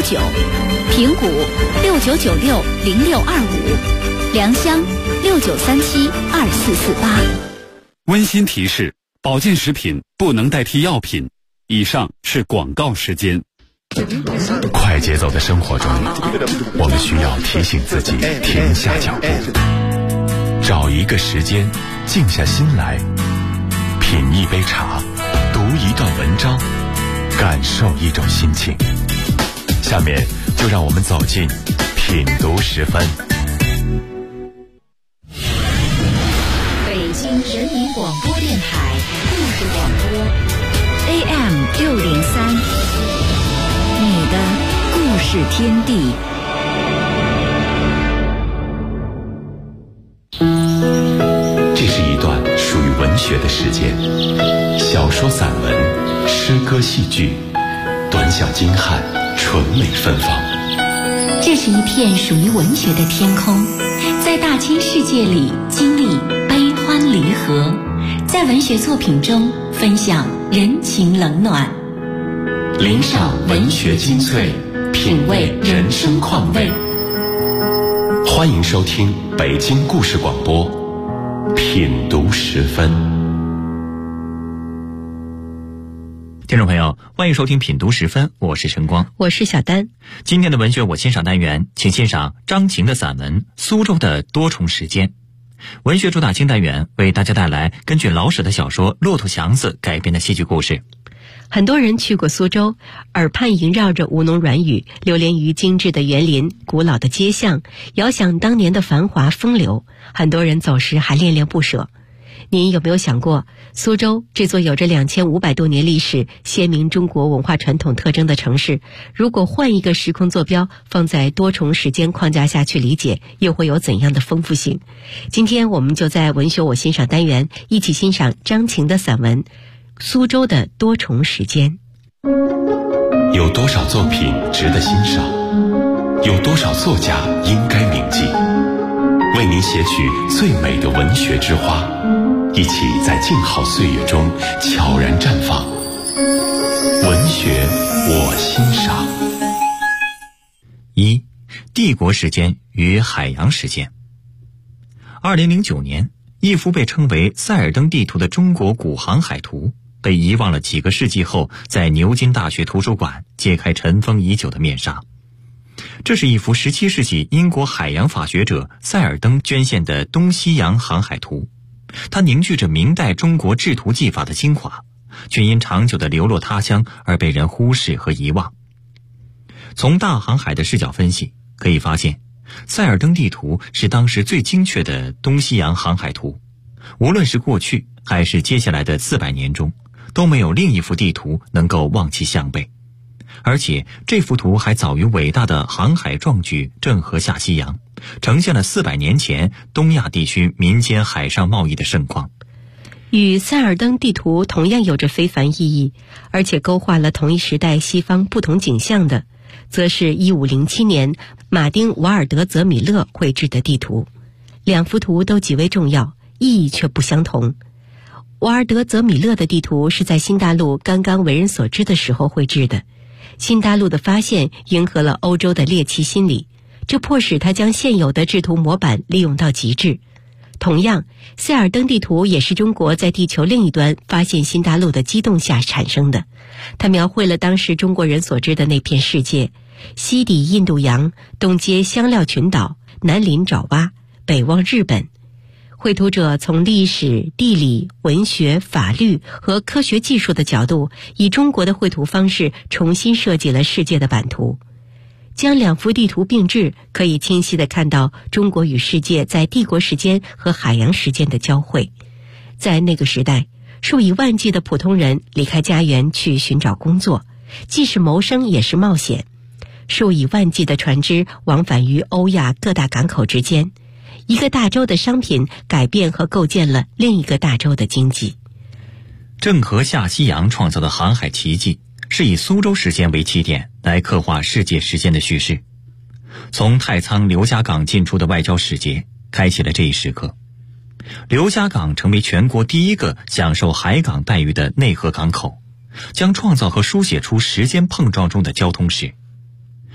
平谷69960625，良乡69372448。 温馨提示：保健食品不能代替药品。以上是广告时间。 快节奏的生活中，我们需要提醒自己停下脚步，找一个时间静下心来，品一杯茶，读一段文章，感受一种心情。下面就让我们走进品读10分。 北京人民广播电台故事广播 AM603，你的故事天地。 这是一段属于文学的时间，小说、散文、诗歌、戏剧，短小精悍，纯美芬芳。 这是一片属于文学的天空，在大千世界里经历悲欢离合，在文学作品中分享人情冷暖， 领赏文学精粹，品味人生况味。欢迎收听北京故事广播品读10分。 听众朋友，欢迎收听品读10分，我是晨光， 我是小丹。 今天的文学我欣赏单元，请欣赏张晴的散文《苏州的多重时间》。文学主打清单元为大家带来根据老舍的小说《骆驼祥子》改编的戏剧故事。 很多人去过苏州，耳畔萦绕着吴侬软语，流连于精致的园林、古老的街巷，遥想当年的繁华风流。很多人走时还恋恋不舍。您有没有想过，苏州这座有着2500多年历史、鲜明中国文化传统特征的城市，如果换一个时空坐标，放在多重时间框架下去理解，又会有怎样的丰富性？今天我们就在文学我欣赏单元一起欣赏张晴的散文《苏州的多重时间》。 有多少作品值得欣赏？有多少作家应该铭记？为您写取最美的文学之花，一起在静好岁月中悄然绽放。文学我欣赏。 1. 帝国时间与海洋时间。2009年，一幅被称为塞尔登地图的中国古航海图被遗忘了几个世纪后，在牛津大学图书馆揭开尘封已久的面纱。这是一幅17世纪英国海洋法学者塞尔登捐献的东西洋航海图，它凝聚着明代中国制图技法的精华，却因长久的流落他乡而被人忽视和遗忘。从大航海的视角分析，可以发现塞尔登地图是当时最精确的东西洋航海图，无论是过去还是接下来的400年中，都没有另一幅地图能够望其项背。而且这幅图还早于伟大的航海壮举郑和下西洋，呈现了400年前东亚地区民间海上贸易的盛况。 与塞尔登地图同样有着非凡意义，而且勾画了同一时代西方不同景象的，则是1507年马丁·瓦尔德泽米勒绘制的地图。两幅图都极为重要，意义却不相同。瓦尔德泽米勒的地图是在新大陆刚刚为人所知的时候绘制的。新大陆的发现迎合了欧洲的猎奇心理，这迫使他将现有的制图模板利用到极致。同样，塞尔登地图也是中国在地球另一端发现新大陆的激动下产生的。它描绘了当时中国人所知的那片世界：西抵印度洋，东接香料群岛，南临爪哇，北望日本。绘图者从历史、地理、文学、法律和科学技术的角度，以中国的绘图方式重新设计了世界的版图。将两幅地图并置，可以清晰地看到中国与世界在帝国时间和海洋时间的交汇。在那个时代，数以万计的普通人离开家园去寻找工作，既是谋生也是冒险。数以万计的船只往返于欧亚各大港口之间，一个大洲的商品改变和构建了另一个大洲的经济。 郑和下西洋创造的航海奇迹，是以苏州时间为起点来刻画世界时间的叙事。从太仓刘家港进出的外交使节，开启了这一时刻。刘家港成为全国第一个享受海港待遇的内河港口，将创造和书写出时间碰撞中的交通史。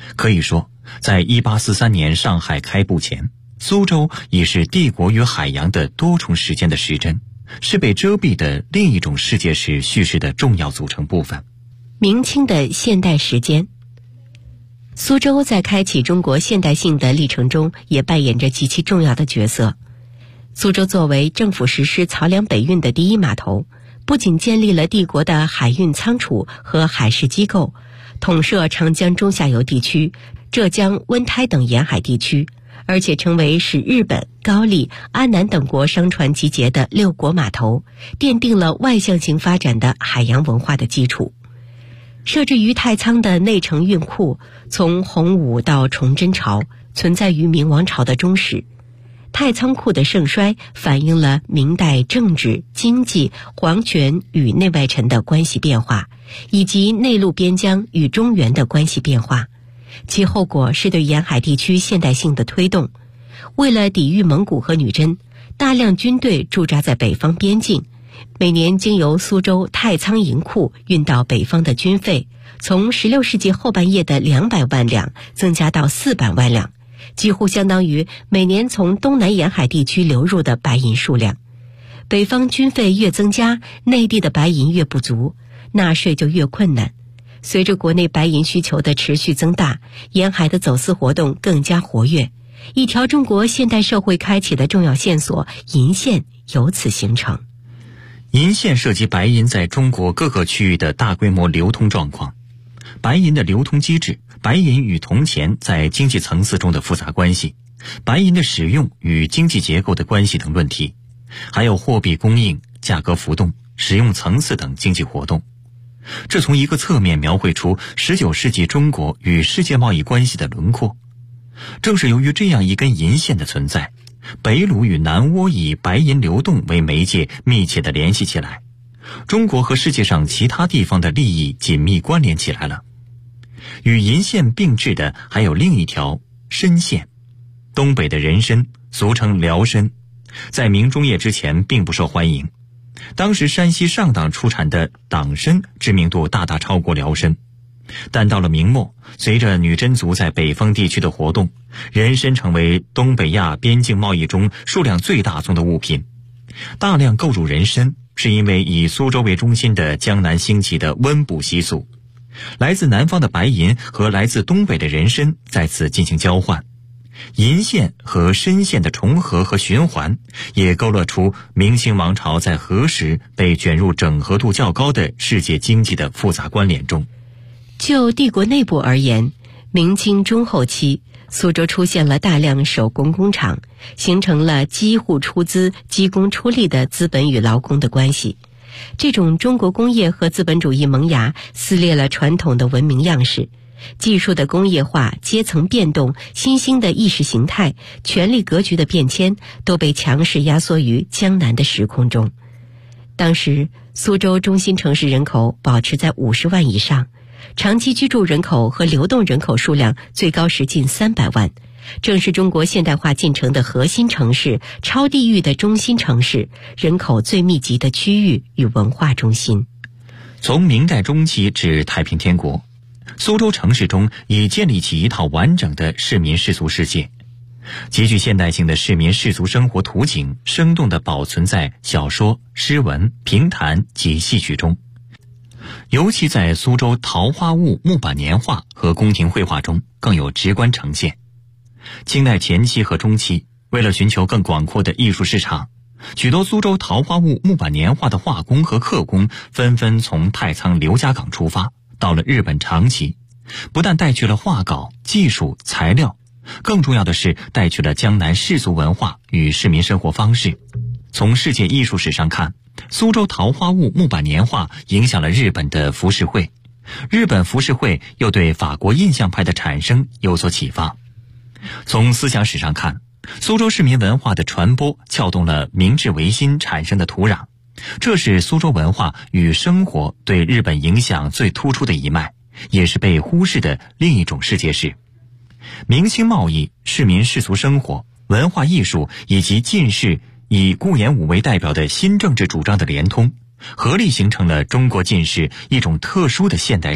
可以说，在1843年上海开埠前，苏州已是帝国与海洋的多重时间的时针，是被遮蔽的另一种世界史叙事的重要组成部分。 明清的现代时间，苏州在开启中国现代性的历程中也扮演着极其重要的角色。苏州作为政府实施漕粮北运的第一码头，不仅建立了帝国的海运仓储和海事机构，统摄长江中下游地区、浙江、温台等沿海地区，而且成为使日本、高丽、安南等国商船集结的六国码头，奠定了外向型发展的海洋文化的基础。设置于太仓的内城运库，从洪武到崇祯朝，存在于明王朝的中始。太仓库的盛衰反映了明代政治、经济、皇权与内外臣的关系变化，以及内陆边疆与中原的关系变化。其后果是对沿海地区现代性的推动。为了抵御蒙古和女真，大量军队驻扎在北方边境。每年经由苏州太仓银库运到北方的军费，从16世纪后半叶的200万两增加到400万两，几乎相当于每年从东南沿海地区流入的白银数量。北方军费越增加，内地的白银越不足，纳税就越困难。随着国内白银需求的持续增大，沿海的走私活动更加活跃，一条中国现代社会开启的重要线索——银线由此形成。 银线涉及白银在中国各个区域的大规模流通状况，白银的流通机制，白银与铜钱在经济层次中的复杂关系，白银的使用与经济结构的关系等论题，还有货币供应、价格浮动、使用层次等经济活动。这从一个侧面描绘出19世纪中国与世界贸易关系的轮廓。正是由于这样一根银线的存在，北鲁与南倭以白银流动为媒介密切地联系起来，中国和世界上其他地方的利益紧密关联起来了。与银线并置的还有另一条参线。东北的人参，俗称辽参，在明中叶之前并不受欢迎。当时山西上党出产的党参知名度大大超过辽参，但到了明末，随着女真族在北方地区的活动，人参成为东北亚边境贸易中数量最大宗的物品。大量购入人参是因为以苏州为中心的江南兴起的温补习俗，来自南方的白银和来自东北的人参在此进行交换，银线和参线的重合和循环，也勾勒出明清王朝在何时被卷入整合度较高的世界经济的复杂关联中。 就帝国内部而言，明清中后期，苏州出现了大量手工工厂，形成了机户出资、机工出力的资本与劳工的关系。这种中国工业和资本主义萌芽撕裂了传统的文明样式，技术的工业化、阶层变动、新兴的意识形态、权力格局的变迁，都被强势压缩于江南的时空中。当时，苏州中心城市人口保持在50万以上，长期居住人口和流动人口数量最高时近300万，正是中国现代化进程的核心城市、超地域的中心城市、人口最密集的区域与文化中心。 从明代中期至太平天国，苏州城市中已建立起一套完整的市民世俗世界，极具现代性的市民世俗生活图景生动地保存在小说、诗文、评弹及戏曲中。尤其在苏州桃花坞木板年画和宫廷绘画中更有直观呈现。清代前期和中期，为了寻求更广阔的艺术市场，许多苏州桃花坞木板年画的画工和刻工纷纷从太仓刘家港出发，到了日本长崎，不但带去了画稿、技术、材料，更重要的是带去了江南世俗文化与市民生活方式。从世界艺术史上看，苏州桃花坞木板年画影响了日本的浮世绘，日本浮世绘又对法国印象派的产生有所启发。从思想史上看，苏州市民文化的传播撬动了明治维新产生的土壤，这是苏州文化与生活对日本影响最突出的一脉，也是被忽视的另一种世界史。明清贸易、市民世俗生活、文化艺术以及进士以顾炎武为代表的新政治主张的联通，合力形成了中国进士一种特殊的现代性，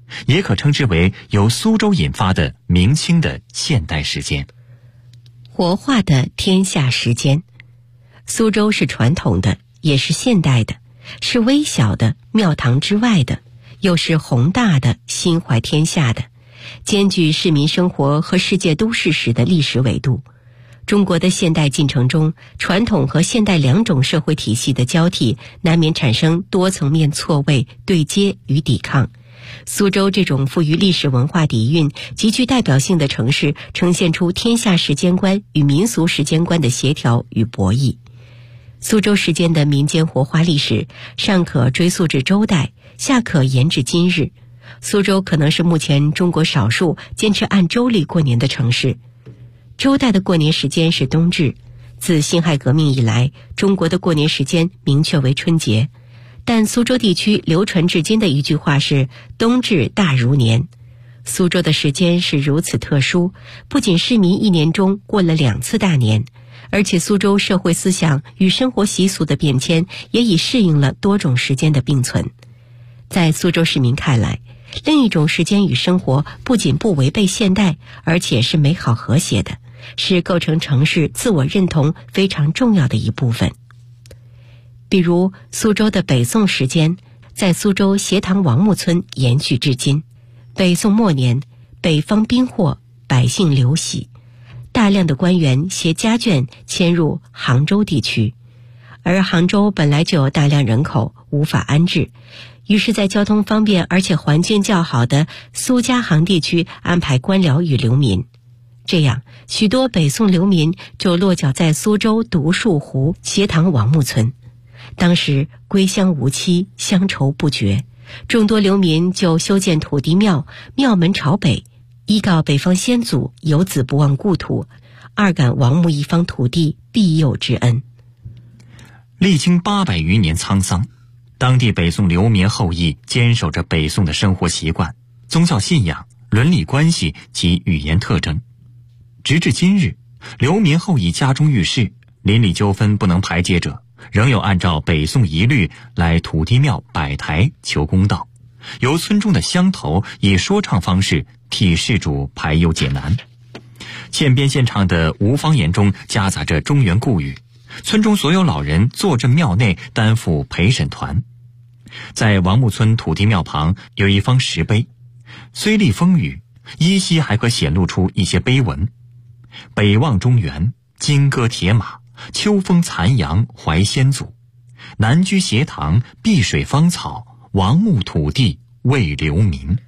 也可称之为由苏州引发的明清的现代时间。 活化的天下时间。苏州是传统的，也是现代的，是微小的庙堂之外的，又是宏大的心怀天下的，兼具市民生活和世界都市史的历史维度。中国的现代进程中，传统和现代两种社会体系的交替，难免产生多层面错位、对接与抵抗。苏州这种富于历史文化底蕴、极具代表性的城市，呈现出天下时间观与民俗时间观的协调与博弈。苏州时间的民间活化历史，上可追溯至周代，下可延至今日。苏州可能是目前中国少数坚持按周历过年的城市。周代的过年时间是冬至，自辛亥革命以来，中国的过年时间明确为春节。但苏州地区流传至今的一句话是冬至大如年。苏州的时间是如此特殊，不仅市民一年中过了2次大年，而且苏州社会思想与生活习俗的变迁也已适应了多种时间的并存。在苏州市民看来，另一种时间与生活不仅不违背现代，而且是美好和谐的，是构成城市自我认同非常重要的一部分。比如苏州的北宋时间，在苏州斜塘王墓村延续至今。北宋末年，北方兵祸，百姓流徙，大量的官员携家眷迁入杭州地区，而杭州本来就有大量人口，无法安置，于是在交通方便而且环境较好的苏嘉杭地区安排官僚与流民。这样，许多北宋流民就落脚在苏州独树湖斜塘王墓村。当时归乡无期，乡愁不绝，众多流民就修建土地庙，庙门朝北，依告北方先祖有子不忘故土，二感王墓一方土地庇佑之恩。 历经800余年沧桑，当地北宋流民后裔坚守着北宋的生活习惯、宗教信仰、伦理关系及语言特征。直至今日，流民后裔家中遇事，邻里纠纷不能排解者，仍有按照北宋遗律来土地庙摆台求公道，由村中的乡头以说唱方式替事主排忧解难。涧边现场的吴方言中夹杂着中原故语，村中所有老人坐镇庙内担负陪审团。在王墓村土地庙旁有一方石碑，虽历风雨，依稀还可显露出一些碑文：北望中原，金戈铁马，秋风残阳怀先祖，南居斜塘，碧水芳草，王墓土地为流民。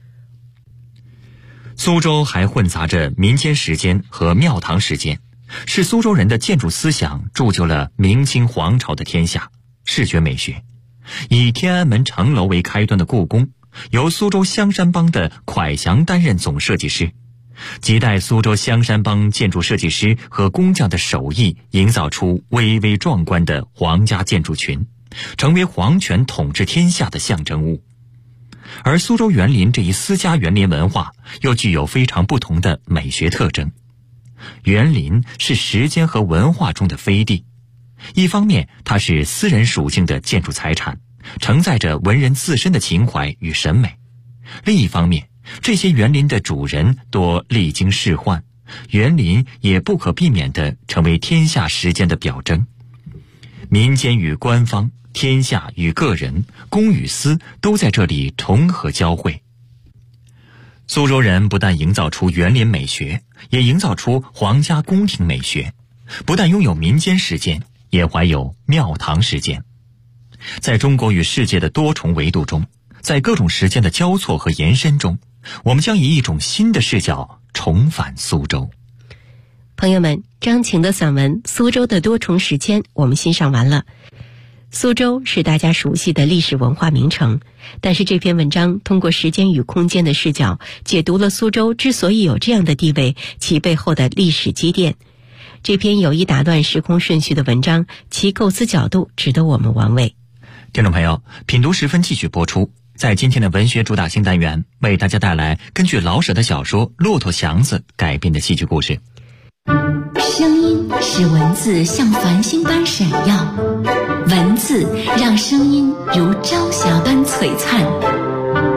苏州还混杂着民间时间和庙堂时间，是苏州人的建筑思想铸就了明清皇朝的天下。视觉美学，以天安门城楼为开端的故宫，由苏州香山帮的蒯祥担任总设计师，亟待苏州香山帮建筑设计师和工匠的手艺，营造出巍巍壮观的皇家建筑群，成为皇权统治天下的象征物。而苏州园林这一私家园林文化又具有非常不同的美学特征。园林是时间和文化中的飞地，一方面它是私人属性的建筑财产，承载着文人自身的情怀与审美；另一方面，这些园林的主人多历经仕宦，园林也不可避免地成为天下时间的表征。民间与官方，天下与个人，公与私都在这里重合交汇。苏州人不但营造出园林美学，也营造出皇家宫廷美学，不但拥有民间时间，也怀有庙堂时间。在中国与世界的多重维度中，在各种时间的交错和延伸中，我们将以一种新的视角重返苏州。 朋友们，张晴的散文《苏州的多重时间》我们欣赏完了。苏州是大家熟悉的历史文化名城，但是这篇文章通过时间与空间的视角，解读了苏州之所以有这样的地位，其背后的历史积淀。这篇有意打乱时空顺序的文章，其构思角度值得我们玩味。 听众朋友，品读时分继续播出。在今天的文学主打新单元，为大家带来根据老舍的小说《骆驼祥子》改编的戏剧故事。 声音使文字像繁星般闪耀，文字让声音如朝霞般璀璨。经典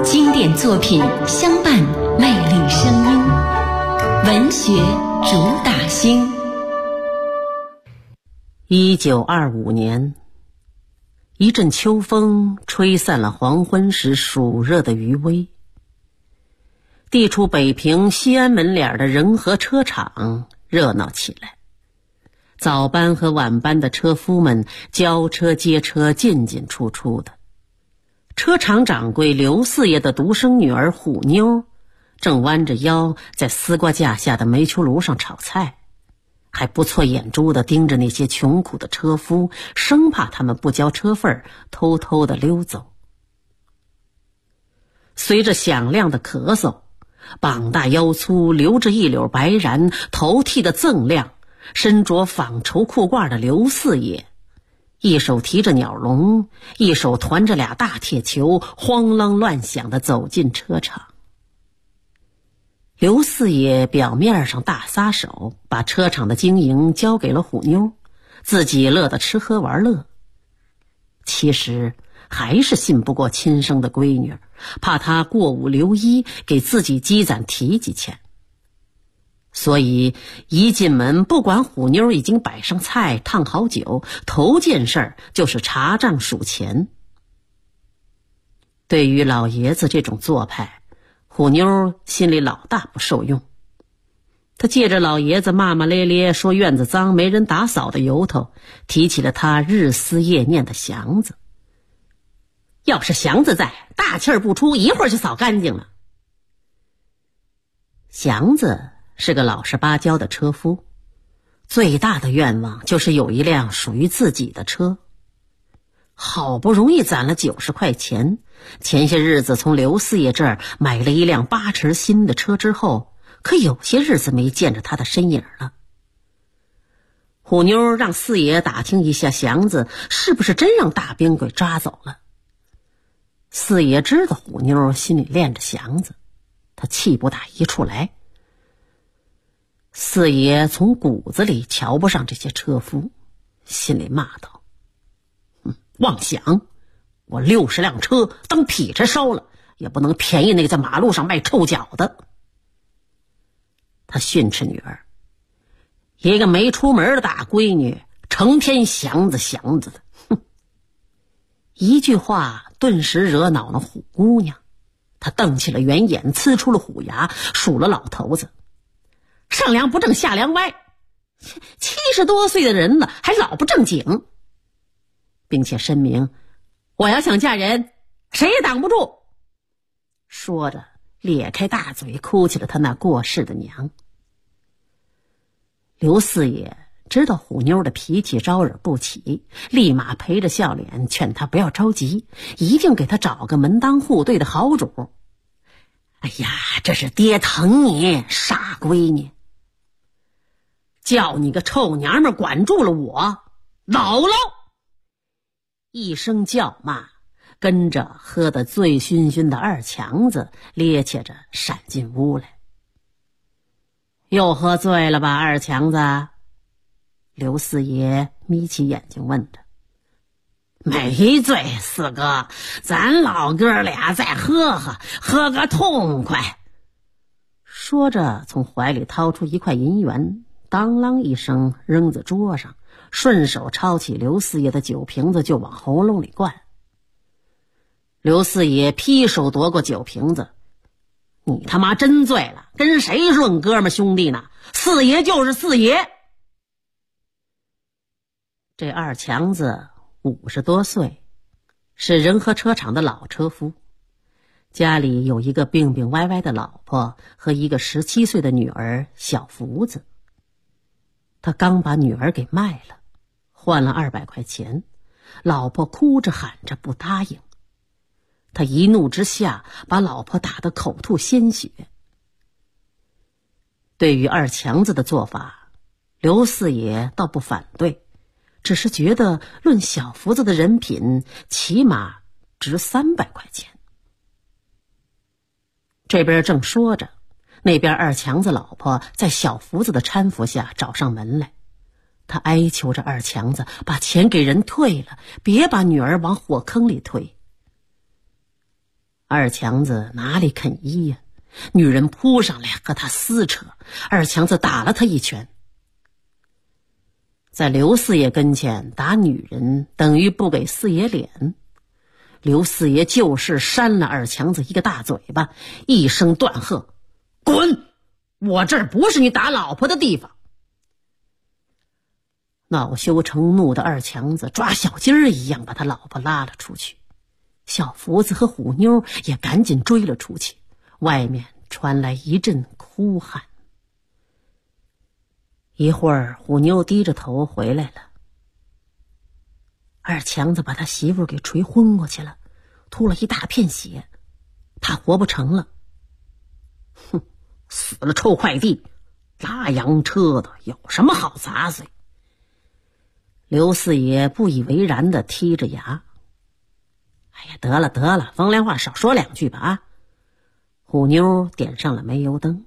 典作品相伴魅力声音，文学主打星。 1925年，一阵秋风吹散了黄昏时暑热的余威。地处北平西安门脸的仁和车厂热闹起来，早班和晚班的车夫们交车接车，进进出出的。车厂掌柜刘四爷的独生女儿虎妞正弯着腰在丝瓜架下的煤球炉上炒菜，还不错眼珠地盯着那些穷苦的车夫，生怕他们不交车费偷偷地溜走。随着响亮的咳嗽，膀大腰粗，留着一绺白髯，头剃得锃亮，身着纺绸裤褂的刘四爷，一手提着鸟笼，一手团着俩大铁球，慌啷乱响地走进车场。刘四爷表面上大撒手，把车厂的经营交给了虎妞，自己乐得吃喝玩乐。其实还是信不过亲生的闺女，怕她过午留医，给自己积攒提几钱。所以一进门，不管虎妞已经摆上菜烫好酒，头件事就是查账数钱。对于老爷子这种做派，虎妞心里老大不受用。他借着老爷子骂骂咧咧说院子脏没人打扫的由头，提起了他日思夜念的祥子。要是祥子在，大气儿不出，一会儿就扫干净了。祥子是个老实巴交的车夫，最大的愿望就是有一辆属于自己的车。好不容易攒了90块钱，前些日子从刘四爷这儿买了一辆8成新的车之后，可有些日子没见着他的身影了。虎妞让四爷打听一下祥子是不是真让大兵给抓走了。四爷知道虎妞心里恋着祥子，他气不打一处来。四爷从骨子里瞧不上这些车夫，心里骂道：妄想，我60辆车当劈柴烧了，也不能便宜那个在马路上卖臭脚的。他训斥女儿，一个没出门的大闺女，成天祥子的，一句话顿时惹恼了虎姑娘，她瞪起了圆眼，呲出了虎牙，数了老头子，上梁不正下梁歪，70多岁的人了还老不正经，并且声明我要想嫁人，谁也挡不住。说着咧开大嘴哭起了他那过世的娘。刘四爷知道虎妞的脾气招惹不起，立马陪着笑脸劝她不要着急，一定给她找个门当户对的好主。哎呀，这是爹疼你，傻闺女，叫你个臭娘们管住了我，姥姥！一声叫骂，跟着喝得醉醺醺的二强子趔趄着闪进屋来。又喝醉了吧，二强子？刘四爷眯起眼睛问着。没醉，四哥，咱老哥俩再喝个痛快。说着从怀里掏出一块银元，当啷一声扔在桌上，顺手抄起刘四爷的酒瓶子就往喉咙里灌。刘四爷劈手夺过酒瓶子，你他妈真醉了，跟谁论哥们兄弟呢？四爷就是四爷。这二强子50多岁，是仁和车厂的老车夫，家里有一个病病歪歪的老婆和一个17岁的女儿小福子。他刚把女儿给卖了，换了200块钱，老婆哭着喊着不答应。他一怒之下把老婆打得口吐鲜血。对于二强子的做法，刘四爷倒不反对，只是觉得论小福子的人品，起码值300块钱。这边正说着，那边二强子老婆在小福子的搀扶下找上门来，他哀求着二强子把钱给人退了，别把女儿往火坑里推。 二强子哪里肯依呀？女人扑上来和他撕扯，二强子打了他一拳。在刘四爷跟前打女人等于不给四爷脸，刘四爷就是扇了二强子一个大嘴巴，一声断喝：滚！我这儿不是你打老婆的地方。恼羞成怒的二强子抓小鸡儿一样把他老婆拉了出去，小福子和虎妞也赶紧追了出去，外面传来一阵哭喊。一会儿虎妞低着头回来了，二强子把他媳妇给捶昏过去了，吐了一大片血，他活不成了。哼，死了臭快递，拉洋车的有什么好杂碎？刘四爷不以为然地剔着牙。哎呀，得了得了，风凉话少说两句吧啊！虎妞点上了煤油灯。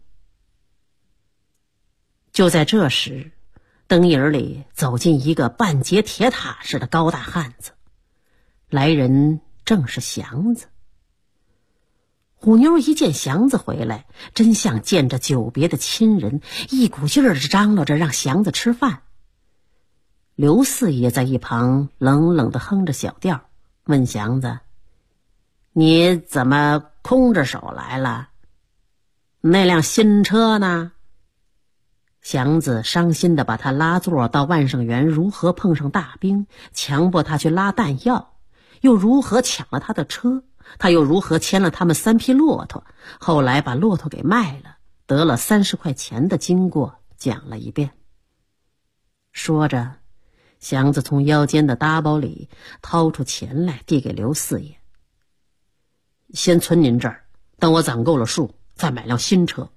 就在这时，灯影里走进一个半截铁塔似的高大汉子，来人正是祥子。虎妞一见祥子回来，真像见着久别的亲人，一股劲儿地张罗着让祥子吃饭。刘四爷在一旁冷冷地哼着小调，问祥子：你怎么空着手来了？那辆新车呢？祥子伤心地把他拉座到万盛园如何碰上大兵，强迫他去拉弹药，又如何抢了他的车，他又如何牵了他们3匹骆驼，后来把骆驼给卖了，得了30块钱的经过讲了一遍。说着，祥子从腰间的搭包里掏出钱来递给刘四爷：先存您这儿，等我攒够了数再买辆新车。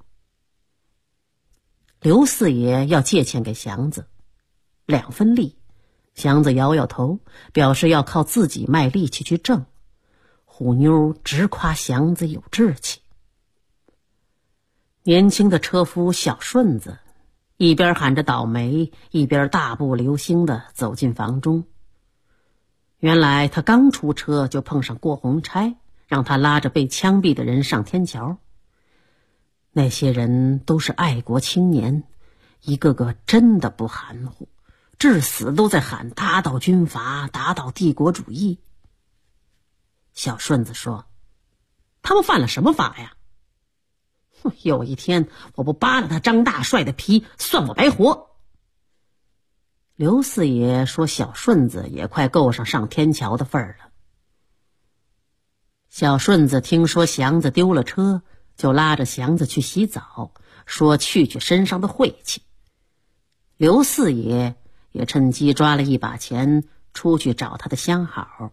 刘四爷要借钱给祥子2分利，祥子摇摇头，表示要靠自己卖力气去挣。虎妞直夸祥子有志气。年轻的车夫小顺子一边喊着倒霉，一边大步流星地走进房中。原来他刚出车就碰上郭洪差，让他拉着被枪毙的人上天桥。那些人都是爱国青年，一个个真的不含糊，至死都在喊打倒军阀，打倒帝国主义。小顺子说：他们犯了什么法呀？有一天我不扒了他张大帅的皮，算我白活。刘四爷说小顺子也快够上天桥的份儿了。小顺子听说祥子丢了车，就拉着祥子去洗澡，说去身上的晦气。刘四爷也趁机抓了一把钱出去找他的相好。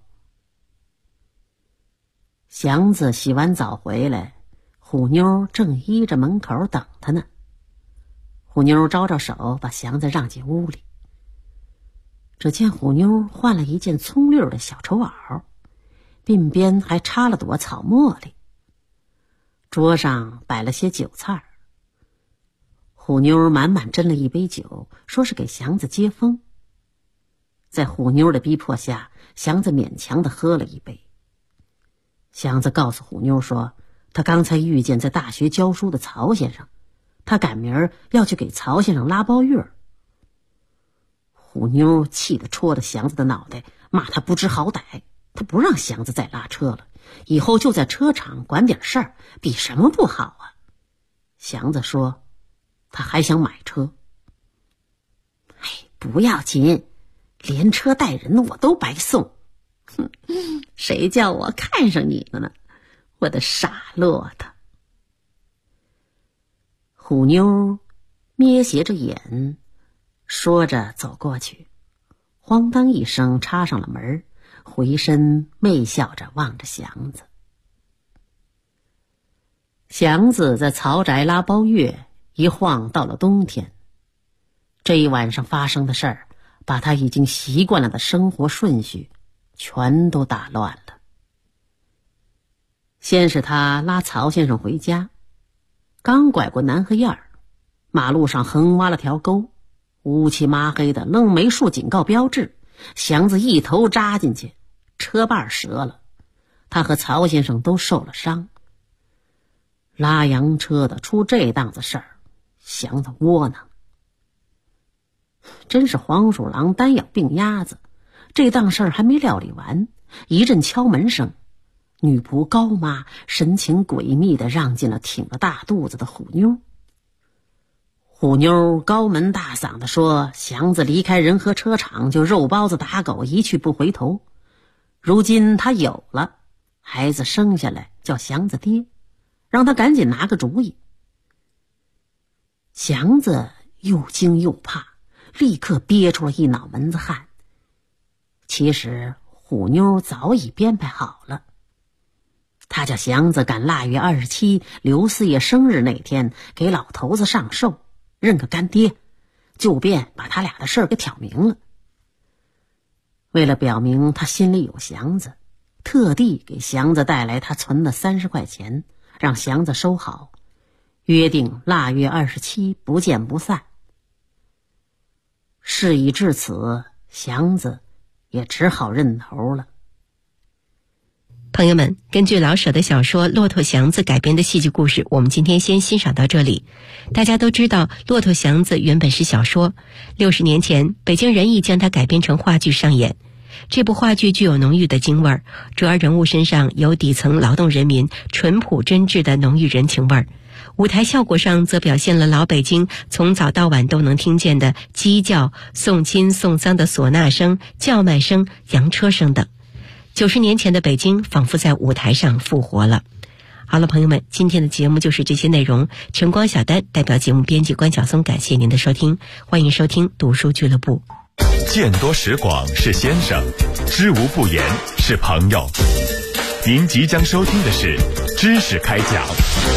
祥子洗完澡回来，虎妞正依着门口等他呢。虎妞招招手把祥子让进屋里。只见虎妞换了一件葱绿的小绸袄，鬓边还插了朵草茉莉。桌上摆了些酒菜。虎妞满满斟了一杯酒，说是给祥子接风。在虎妞的逼迫下，祥子勉强地喝了一杯。祥子告诉虎妞说，他刚才遇见在大学教书的曹先生，他赶明儿要去给曹先生拉包月。虎妞气得戳着祥子的脑袋，骂他不知好歹，他不让祥子再拉车了，以后就在车厂管点事儿，比什么不好啊？祥子说他还想买车。哎，不要紧，连车带人的我都白送。哼，谁叫我看上你了呢？我的傻骆驼。虎妞咩斜着眼，说着走过去，咣当一声插上了门，回身媚笑着望着祥子。祥子在曹宅拉包月，一晃到了冬天。这一晚上发生的事儿，把他已经习惯了的生活顺序全都打乱了。先是他拉曹先生回家，刚拐过南河沿儿，马路上横挖了条沟，乌漆麻黑的，愣没竖警告标志。祥子一头扎进去，车把折了， 他和曹先生都受了伤。拉洋车的出这档子事儿，祥子窝囊。真是黄鼠狼单咬病鸭子，这档事儿还没料理完，一阵敲门声，女仆高妈神情诡秘地让进了挺着大肚子的虎妞。虎妞高门大嗓地说，祥子离开仁和车厂就肉包子打狗，一去不回头。如今他有了孩子，生下来叫祥子爹，让他赶紧拿个主意。祥子又惊又怕，立刻憋出了一脑门子汗。其实虎妞早已编排好了，他叫祥子赶腊月27刘四爷生日那天给老头子上寿，认个干爹，就便把他俩的事儿给挑明了。为了表明他心里有祥子，特地给祥子带来他存的30块钱，让祥子收好，约定腊月27不见不散。事已至此，祥子也只好认头了。 朋友们，根据老舍的小说《骆驼祥子》改编的戏剧故事，我们今天先欣赏到这里。大家都知道，《骆驼祥子》原本是小说，60年前北京人艺将它改编成话剧上演。这部话剧具有浓郁的京味儿，主要人物身上有底层劳动人民淳朴真挚的浓郁人情味儿。舞台效果上则表现了老北京从早到晚都能听见的鸡叫、送亲送丧的唢呐声、叫卖声、洋车声等。90年前的北京仿佛在舞台上复活了。好了，朋友们，今天的节目就是这些内容。晨光小丹代表节目编辑关晓松，感谢您的收听，欢迎收听读书俱乐部。 见多识广是先生，知无不言是朋友。您即将收听的是知识开讲。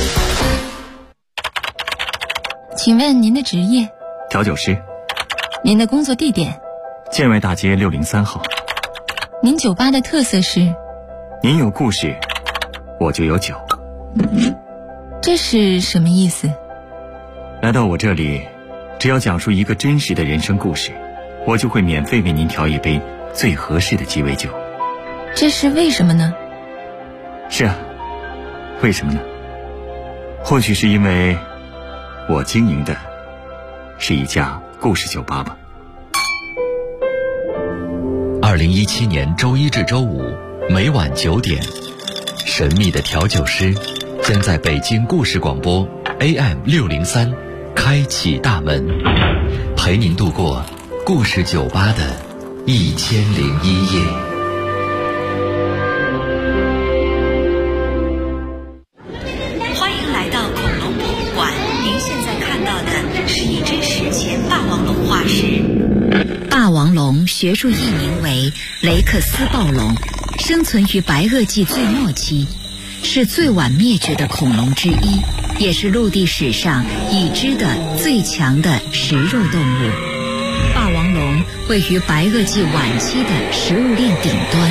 请问您的职业？ 调酒师。 您的工作地点？ 建外大街603号。 您酒吧的特色是？ 您有故事，我就有酒。 这是什么意思？ 来到我这里，只要讲述一个真实的人生故事，我就会免费为您调一杯最合适的鸡尾酒。 这是为什么呢？ 是啊，为什么呢？或许是因为我经营的是一家故事酒吧吧。 2017年周一至周五每晚9点，神秘的调酒师将在北京故事广播 AM603开启大门，陪您度过故事酒吧的1001夜。 欢迎来到恐龙博物馆，您现在看到的是一只史前霸王龙化石。霸王龙学术译名为雷克斯暴龙，生存于白垩纪最末期，是最晚灭绝的恐龙之一，也是陆地史上已知的最强的食肉动物。霸王龙位于白垩纪晚期的食物链顶端。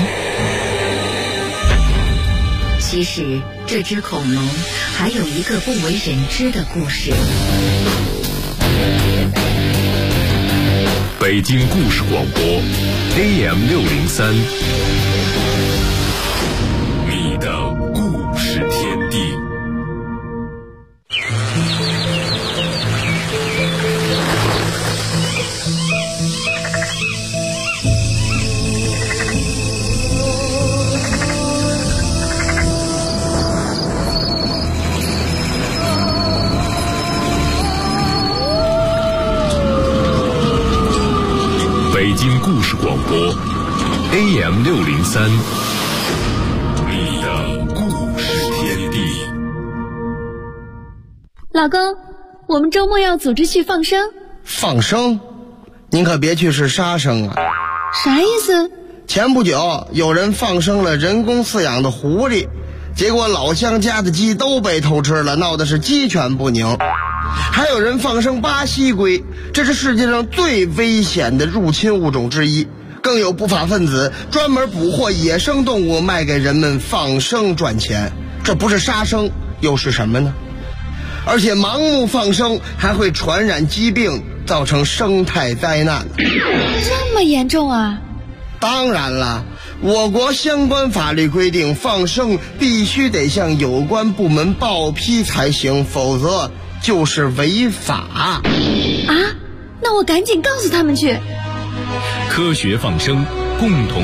其实这只恐龙还有一个不为人知的故事。 北京故事广播 AM603，你的故事天地。北京故事广播 AM603，你的故事天地。 老公，我们周末要组织去放生。 放生？您可别去是杀生啊！ 啥意思？ 前不久有人放生了人工饲养的狐狸，结果老乡家的鸡都被偷吃了，闹的是鸡犬不宁。还有人放生巴西龟，这是世界上最危险的入侵物种之一。更有不法分子专门捕获野生动物卖给人们放生赚钱，这不是杀生又是什么呢？而且盲目放生还会传染疾病，造成生态灾难。 这么严重啊？ 当然了， 我国相关法律规定，放生必须得向有关部门报批才行，否则就是违法。 啊，那我赶紧告诉他们去。 科学放生，共同